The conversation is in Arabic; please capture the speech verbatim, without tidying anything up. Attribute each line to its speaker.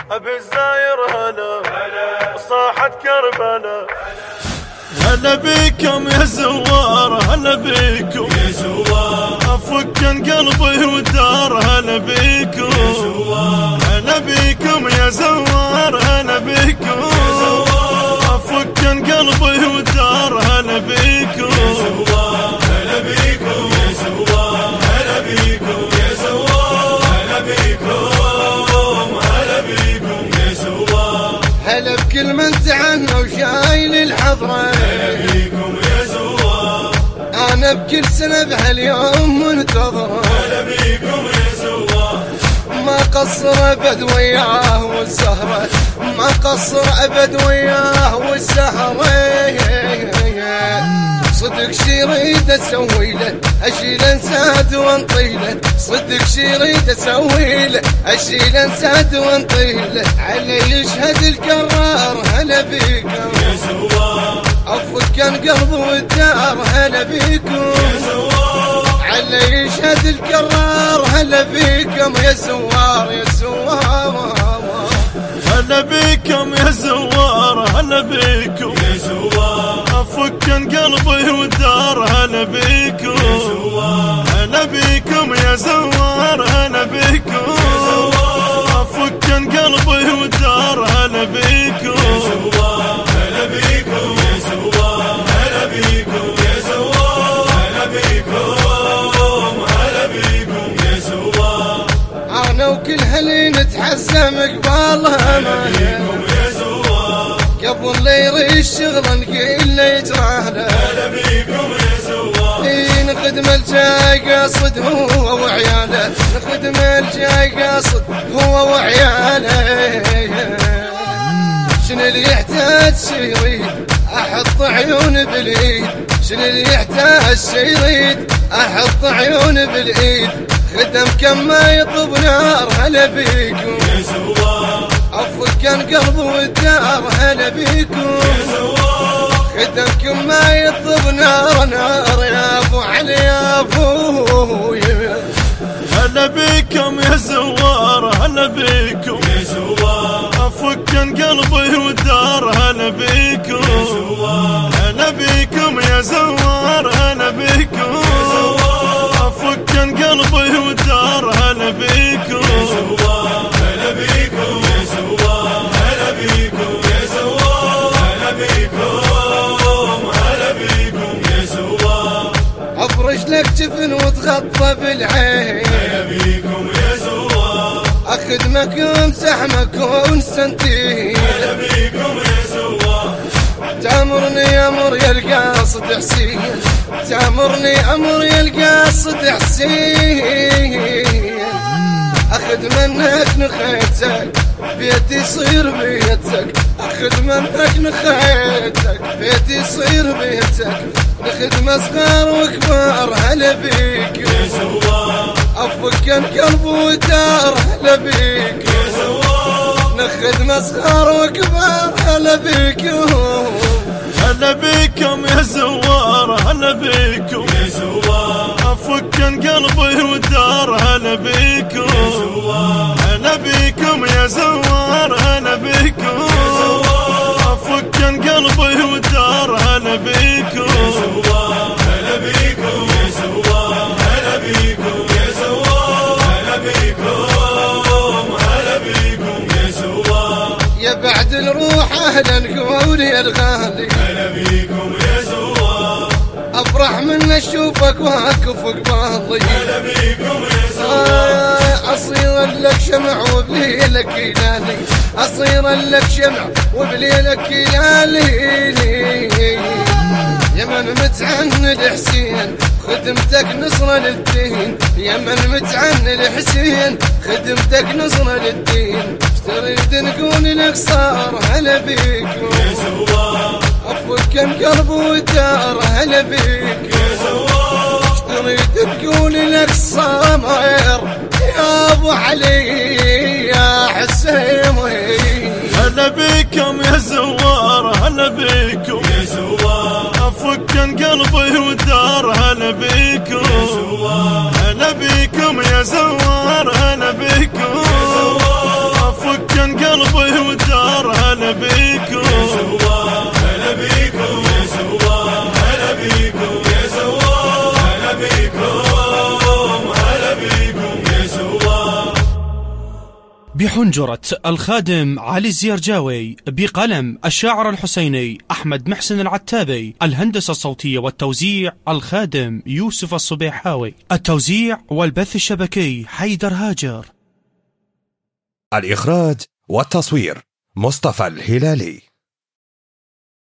Speaker 1: ابي الزاير هلا صاحت كربلا. هلا بيكم يا زوار هلا بيكم يا زوار افكن قلبي والدار. هلا بيكم يا زوار هلا بيكم يا زوار هلا بيكم يا زوار افكن قلبي والدار. هلا بيكم يا زوار هلا بيكم يا زوار هلا بيكم يا زوار هلا بيكم هلا بيكم يا زوار.
Speaker 2: هلا بكل من تعنى وشايل الحضرة.
Speaker 1: هلا بيكم يا زوار
Speaker 2: أنا بكل سنة بهاليوم منتظر.
Speaker 1: هلا بيكم يا زوار
Speaker 2: ما قصر أبد وياه والسهرة ما قصر أبد وياه والسهرة. صدق شي ريد اسوي له اشيل انساد وانطيله. صدق شي ريد اسوي له اشيل انساد وانطيله. علي يشهد الكرار هلا بيكم
Speaker 1: يا زوار
Speaker 2: افكن قلب والدار. هلا بيكم
Speaker 1: يا زوار
Speaker 2: علي يشهد الكرار. هلا بيكم يا زوار يا زوار.
Speaker 1: هلا بيكم يا زوار هلا بيكم يا زوار افكن قلبي والدار. هلا بيكم يا زوار هلا بيكم يا زوار هلا بيكم يا زوار افكن قلبي والدار. هلا بيكم يا زوار هلا بيكم يا زوار هلا بيكم يا زوار هلا بيكم هلا بيكم يا زوار.
Speaker 2: انا وكل هلي نتحزم قبالها
Speaker 1: بيكم يا زوار
Speaker 2: قبل لا يري الشغل نقيل له يجراله.
Speaker 1: هلا بيكم يا زوار
Speaker 2: نخدم الجاي قاصد هو وعياله. نخدم الجاي قاصد هو وعياله. شنو اللي يحتاج شي يريد احط عيون بالايد. شنو اللي يحتاج شي يريد احط عيون بالايد. خدم كم ما يطب نار. هلا بيكم
Speaker 1: يا زوار
Speaker 2: افكن قلب والدار. هلا بيكم
Speaker 1: يا زوار
Speaker 2: خدم كم ما يطب نار. نار يا ابو علي يا ابوي.
Speaker 1: هلا بيكم يا زوار هلا بيكم يا زوار افكن قلبي والدار. هلا بيكم يا زوار هلا بيكم يا زوار هلا بيكم يا زوار افكن قلبي والدار. هلا بيكم يا زوار هلا بيكم يا زوار هلا بيكم يا زوار هلا بيكم هلا بيكم يا زوار.
Speaker 2: افرش لك جفن وتغطى بالعين.
Speaker 1: هلا بيكم يا زوار
Speaker 2: اخدمك وامسح مكون سنتين.
Speaker 1: هلا بيكم يا زوار
Speaker 2: تامرني امر يا القاصد حسين. تامرني امر يا القاصد حسين. اخذ منك نخيتك بيتي يصير بيتك. اخذ منك نخيتك بيتي يصير بيتك. نخدم صغار وكبار. هلا بيك
Speaker 1: يا زوار
Speaker 2: افكن قلب ودار. هلا بيك
Speaker 1: يا زوار
Speaker 2: نخدم صغار وكبار. هلا بيك
Speaker 1: هلا بيكم يا زوار هلا بيكم يا زوار افكن قلبي والدار. هلا بيكم يا زوار هلا بيكم يا زوار هلا بيكم يا زوار افكن قلبي والدار. هلا بيكم يا زوار هلا بيكم يا زوار هلا بيكم يا زوار هلا بيكم هلا بيكم يا زوار.
Speaker 2: يا بعد الروح اهلا قول يا الغالي.
Speaker 1: هلا بيكم يا زوار
Speaker 2: افرح من اشوفك واقف قبالي.
Speaker 1: هلا بيكم يا زوار
Speaker 2: اصير لك شمع وبليلك يلالي. اصير لك شمع وبليلك يلالي. يا من متعني لحسين خدمتك نصرة للدين. يا من متعني لحسين خدمتك نصرة للدين. تريد نقول لك صار. هلا بيكم
Speaker 1: يا زوار
Speaker 2: افكن قلب ودار. هلا بيك
Speaker 1: يا زوار
Speaker 2: تريد تقول لك صامر يا ابو علي يا حسين.
Speaker 1: هلا بيكم يا زوار هلا بيكم يا زوار افكن قلبي والدار. هلا بيكم يا زوار هلا بيكم يا زوار هلا بيكم يا زوار افكن قلبي قلبي ودار هلا بيكم يا زوار هلا بيكم يا زوار هلا بيكم يا زوار هلا بيكم هلا بيكم يا زوار.
Speaker 3: بحنجرة الخادم علي الزيرجاوي، بقلم الشاعر الحسيني أحمد محسن العتابي، الهندسة الصوتية والتوزيع الخادم يوسف الصبيحاوي، التوزيع والبث الشبكي حيدر هاجر،
Speaker 4: الإخراج والتصوير مصطفى الهلالي.